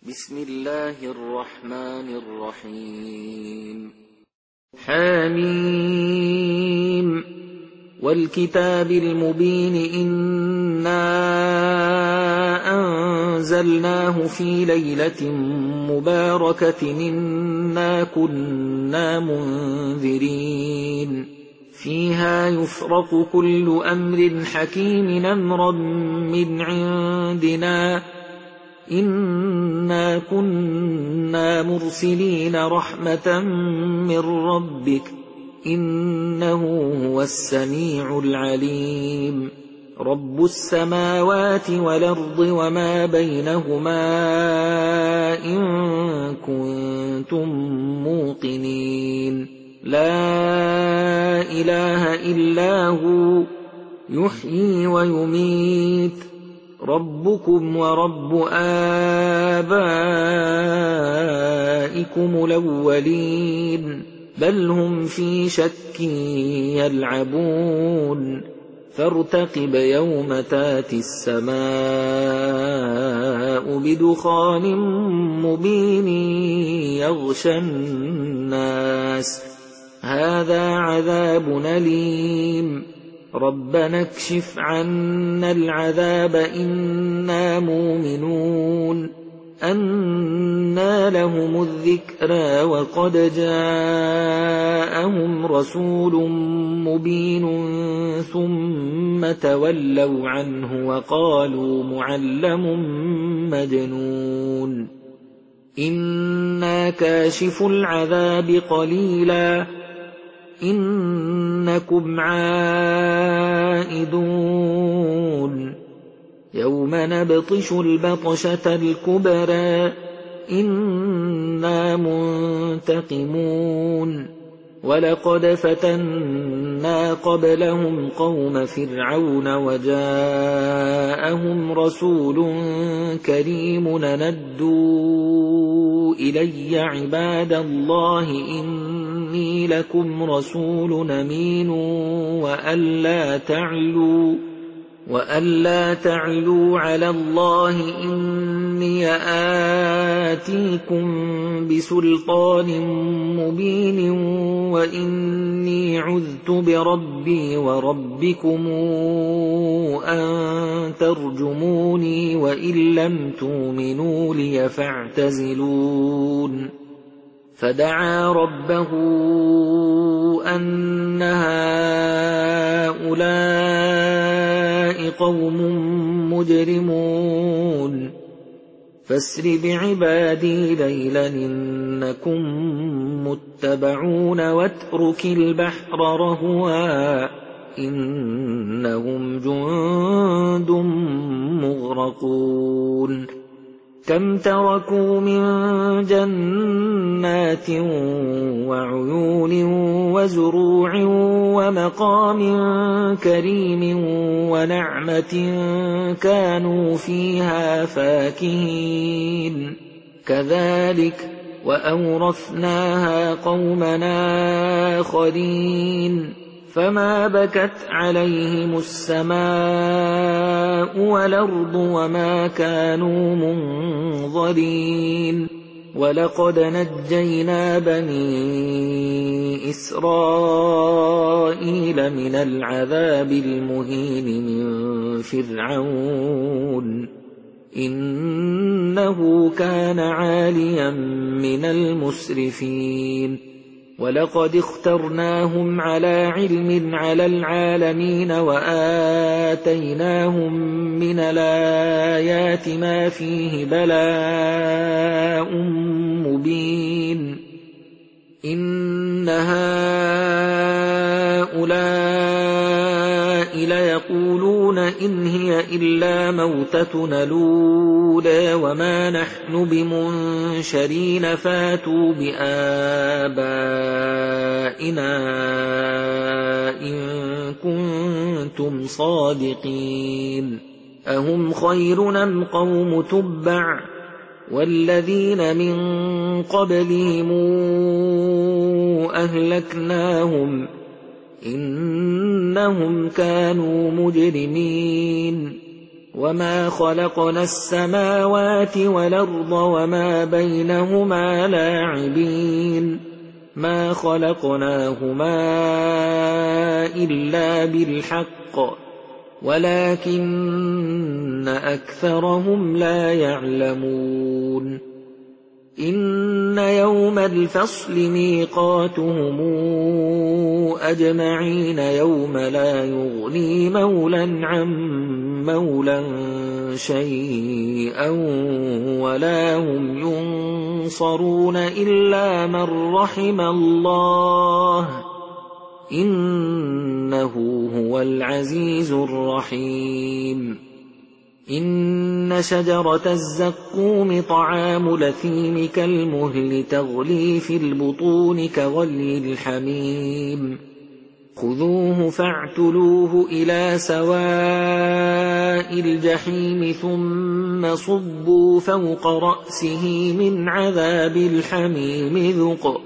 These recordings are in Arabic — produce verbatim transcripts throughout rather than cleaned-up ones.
بسم الله الرحمن الرحيم حميم والكتاب المبين إنا أنزلناه في ليلة مباركة إنا كنا منذرين فيها يفرق كل أمر حكيم أمرا من عندنا إنا كنا مرسلين رحمة من ربك إنه هو السميع العليم رب السماوات والأرض وما بينهما إن كنتم موقنين لا إله إلا هو يحيي ويميت ربكم ورب آبائكم الأولين بل هم في شك يلعبون فارتقب يوم تاتي السماء بدخان مبين يغشى الناس هذا عذاب أليم ربنا اكشف عنا العذاب إنا مؤمنون أنى لهم الذكرى وقد جاءهم رسول مبين ثم تولوا عنه وقالوا معلم مجنون إنا كاشف العذاب قليلا إنكم عائدون يوم نبطش البطشة الكبرى إنا منتقمون ولقد فتنا قبلهم قوم فرعون وجاءهم رسول كريم ندوا إلي عباد الله إني لكم رسول أمين وألا تعلوا وألا تعلوا على الله إني آتيكم بسلطان مبين وإني عذت بربي وربكم أن ترجموني وإن لم تؤمنوا لي فاعتزلون فدعا ربه أن هؤلاء قوم مجرمون فاسر بعبادي ليلا إنكم متبعون واترك البحر رهوا إنهم جند مغرقون كم تركوا من جنات وعيون وزروع ومقام كريم ونعمة كانوا فيها فاكهين كذلك وأورثناها قومنا آخرين فما بكت عليهم السماء والأرض وما كانوا منظرين ولقد نجينا بني إسرائيل من العذاب المهين من فرعون إنه كان عاليا من المسرفين ولقد اخترناهم على علم على العالمين وآتيناهم من الآيات ما فيه بلاء مبين إن هؤلاء ليقولون إن هي إلا موتتنا الأولى وما نحن بمنشرين فاتوا بآبائنا إن كنتم صادقين أهم خير أم قوم تبع والذين من قبلهم أهلكناهم إنهم كانوا مجرمين وما خلقنا السماوات والأرض وما بينهما لاعبين ما خلقناهما إلا بالحق ولكن أكثرهم لا يعلمون إن يوم الفصل ميقاتهم أجمعين يوم لا يغني مولى عن مولى شيئا ولا هم ينصرون إلا من رحم الله إنه هو العزيز الرحيم إن شجرة الزقوم طعام الأثيم كالمهل تغلي في البطون كغلي الحميم خذوه فاعتلوه إلى سواء الجحيم ثم صبوا فوق رأسه من عذاب الحميم ذق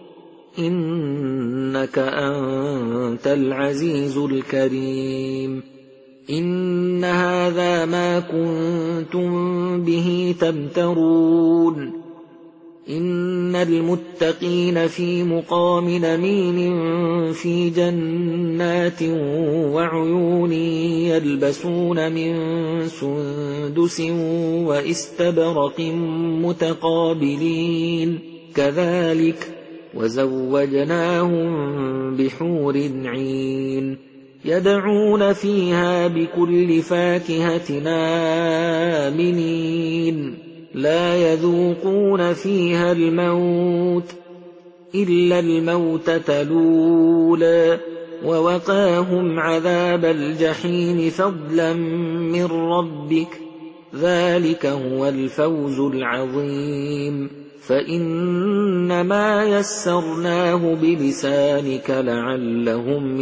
إنك أنت العزيز الكريم إن هذا ما كنتم به تمترون إن المتقين في مقام أمين في جنات وعيون يلبسون من سندس واستبرق متقابلين كذلك وزوجناهم بحور عين يدعون فيها بكل فاكهة آمنين لا يذوقون فيها الموت إلا الموتة الأولى ووقاهم عذاب الجحيم فضلا من ربك ذلك هو الفوز العظيم فإنما يسرناه بلسانك لعلهم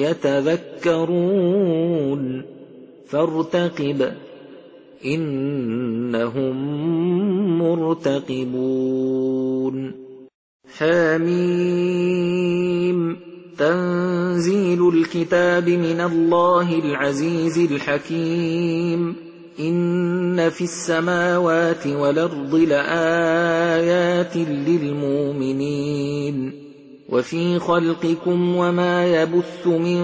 يتذكرون فارتقب إنهم مرتقبون حميم تنزيل الكتاب من الله العزيز الحكيم إن في السماوات والأرض لآيات للمؤمنين وفي خلقكم وما يبث من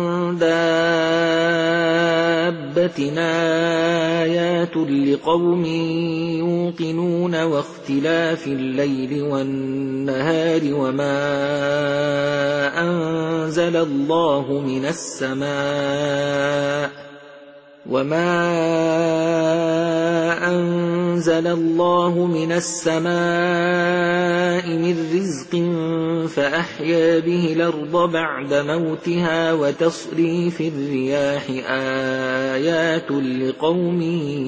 دابة آيات لقوم يوقنون واختلاف الليل والنهار وما أنزل الله من السماء وما أنزل الله من السماء من رزق فأحيا به الأرض بعد موتها وتصريف الرياح آيات لقوم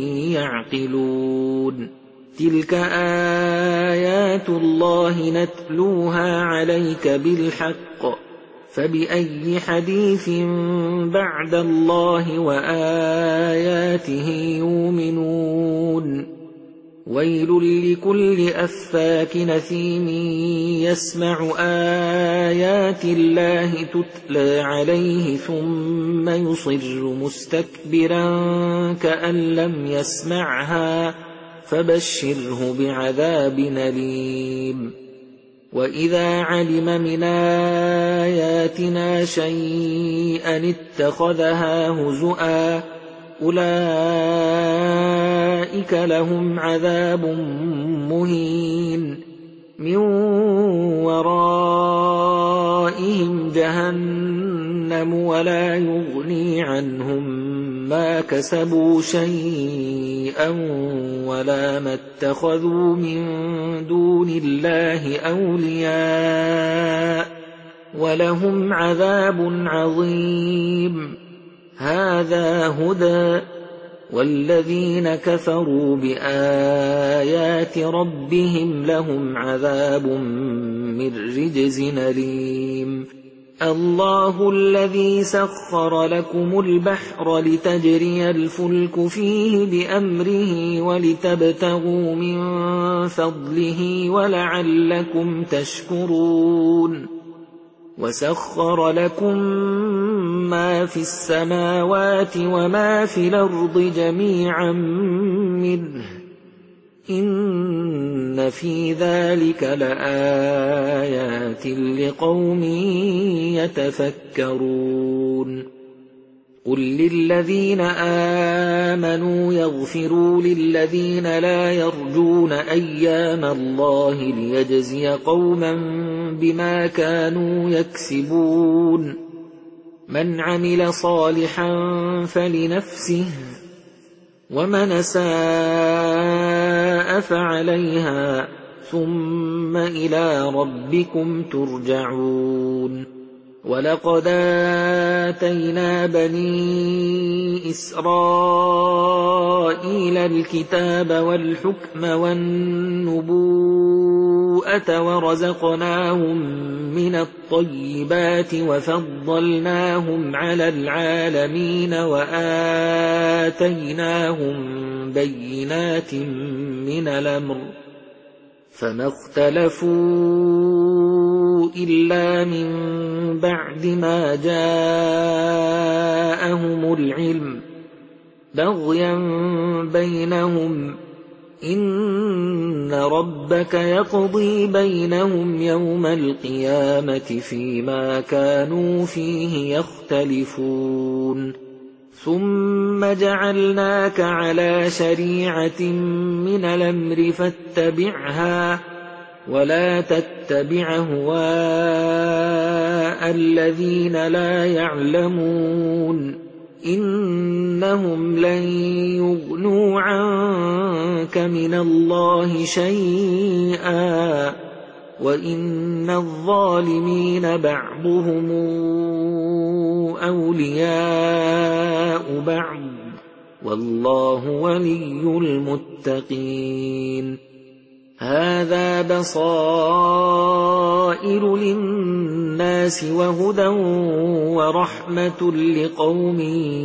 يعقلون تلك آيات الله نتلوها عليك بالحق فبأي حديث بعد الله وآياته يؤمنون ويل لكل أفاك نثيم يسمع آيات الله تتلى عليه ثم يصر مستكبرا كأن لم يسمعها فبشره بعذاب أليم وإذا علم من آياتنا شيئا اتخذها هزؤا أولئك لهم عذاب مهين من ورائهم جهنم ولا يغني عنهم ما كسبوا شيئا ولا ما اتخذوا من دون الله أولياء ولهم عذاب عظيم هذا هدى والذين كفروا بآيات ربهم لهم عذاب من رجز أليم الله الذي سخر لكم البحر لتجري الفلك فيه بأمره ولتبتغوا من فضله ولعلكم تشكرون وسخر لكم ما في السماوات وما في الأرض جميعا منه إن في ذلك لآيات لقوم يتفكرون قل للذين آمنوا يغفروا للذين لا يرجون أيام الله ليجزي قوما بما كانوا يكسبون من عمل صالحا فلنفسه ومن أساء فعليها ثم إلى ربكم ترجعون ولقد آتينا بني إسرائيل الكتاب والحكم والنبوءة ورزقناهم من الطيبات وفضلناهم على العالمين وآتيناهم بينات من الأمر فما اختلفوا إلا من بعد ما جاءهم العلم بغيا بينهم إن ربك يقضي بينهم يوم القيامة فيما كانوا فيه يختلفون ثم جعلناك على شريعة من الأمر فاتبعها ولا تتبع أهواء الذين لا يعلمون إنهم لن يغنوا عنك من الله شيئا وإن الظالمين بعضهم أولياء بعض والله ولي المتقين هذا بصائر للناس وهدى ورحمة لقوم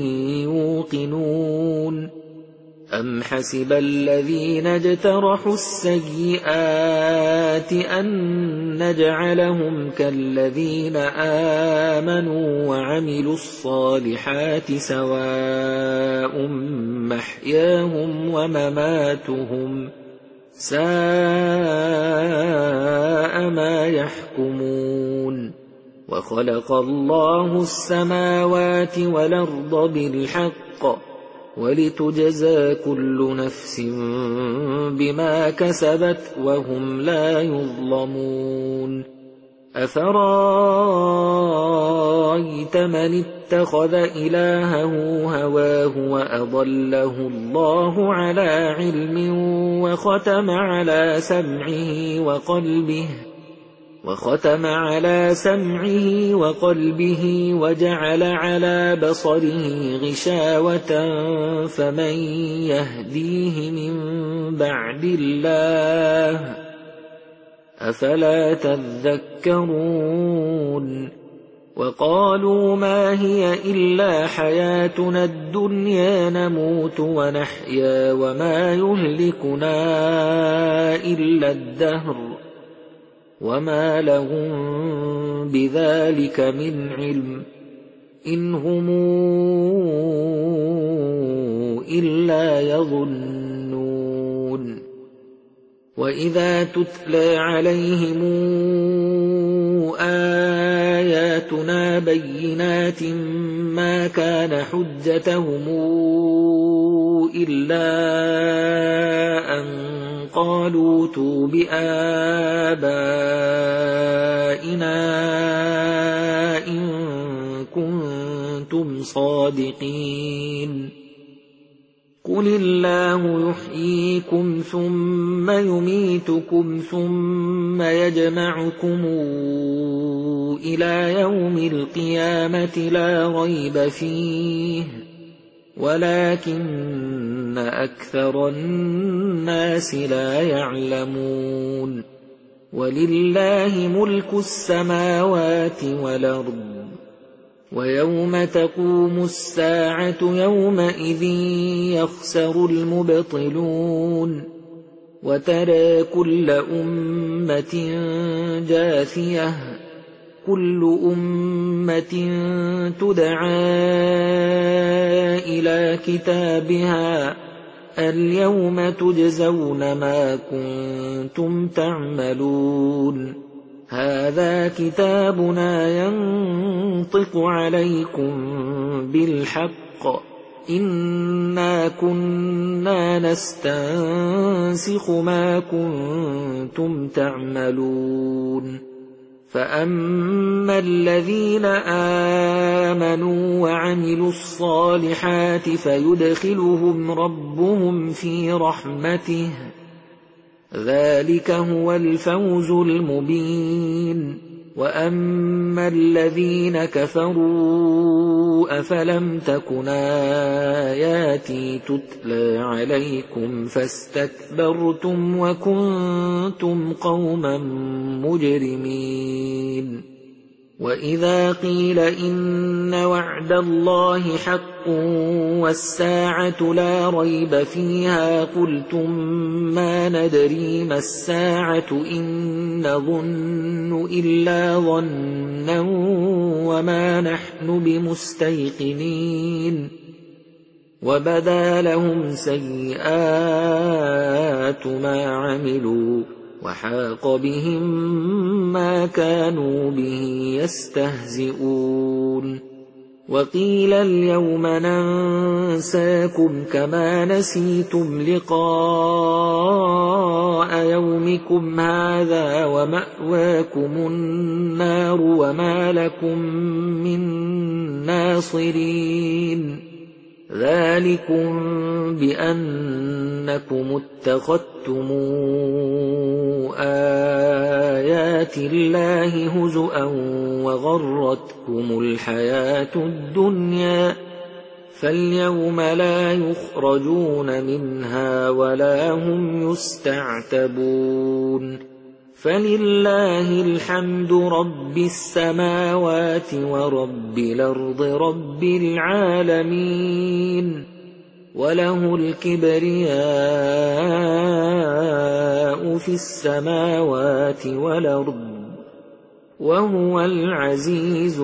يوقنون أم حسب الذين اجترحوا السيئات أن نجعلهم كالذين آمنوا وعملوا الصالحات سواء محياهم ومماتهم ساء ما يحكمون وخلق الله السماوات والأرض بالحق ولتجزى كل نفس بما كسبت وهم لا يظلمون أفرأيت من اتخذ إلهه هواه وأضله الله على علم وختم على سمعه وقلبه وختم على سمعه وقلبه وجعل على بصره غشاوة فمن يهديه من بعد الله أفلا تذكرون وقالوا ما هي إلا حياتنا الدنيا نموت ونحيا وما يهلكنا إلا الدهر وما لهم بذلك من علم إن هم إلا يظنون وإذا تتلى عليهم آياتنا بينات ما كان حجتهم إلا أن قالوا ائتوا بآبائنا إن كنتم صادقين قل الله يحييكم ثم يميتكم ثم يجمعكم إلى يوم القيامة لا ريب فيه ولكن أكثر الناس لا يعلمون ولله ملك السماوات والأرض ويوم تقوم الساعة يومئذ يخسر المبطلون وترى كل أمة جاثية كل أمة تدعى إلى كتابها اليوم تجزون ما كنتم تعملون هذا كتابنا ينطق عليكم بالحق إنا كنا نستنسخ ما كنتم تعملون فأما الذين آمنوا وعملوا الصالحات فيدخلهم ربهم في رحمته ذلك هو الفوز المبين وأما الذين كفروا أفلم تكن آياتي تتلى عليكم فاستكبرتم وكنتم قوما مجرمين وإذا قيل إن وعد الله حق والساعة لا ريب فيها قلتم ما ندري ما الساعة إن نظن إلا ظنا وما نحن بمستيقنين وبدا لهم سيئات ما عملوا وحاق بهم ما كانوا به يستهزئون وقيل اليوم ننساكم كما نسيتم لقاء يومكم هذا ومأواكم النار وما لكم من ناصرين ذلكم بأنكم اتخذتم آيات الله هزؤا وغرتكم الحياة الدنيا فاليوم لا يخرجون منها ولا هم يستعتبون فلله الحمد رب السماوات ورب الأرض رب العالمين وله الكبرياء في السماوات والأرض وهو العزيز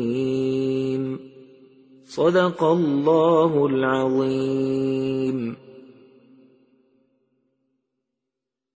الحكيم صدق الله العظيم.